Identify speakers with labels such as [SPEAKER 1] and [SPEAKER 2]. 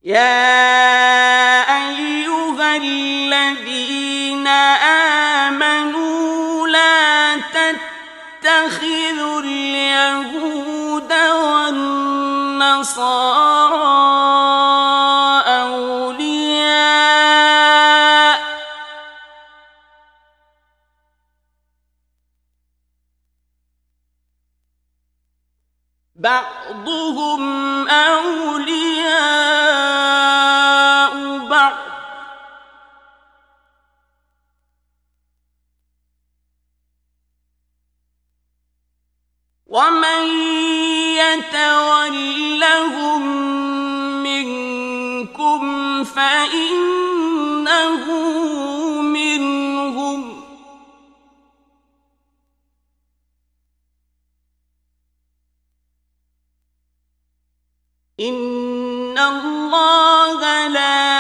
[SPEAKER 1] يا أيها الذين آمنوا لا تتخذوا اليهود والنصارى أولياء بعضهم أولياء بعض ومن يتولهم منكم فإنه منهم إن الله لا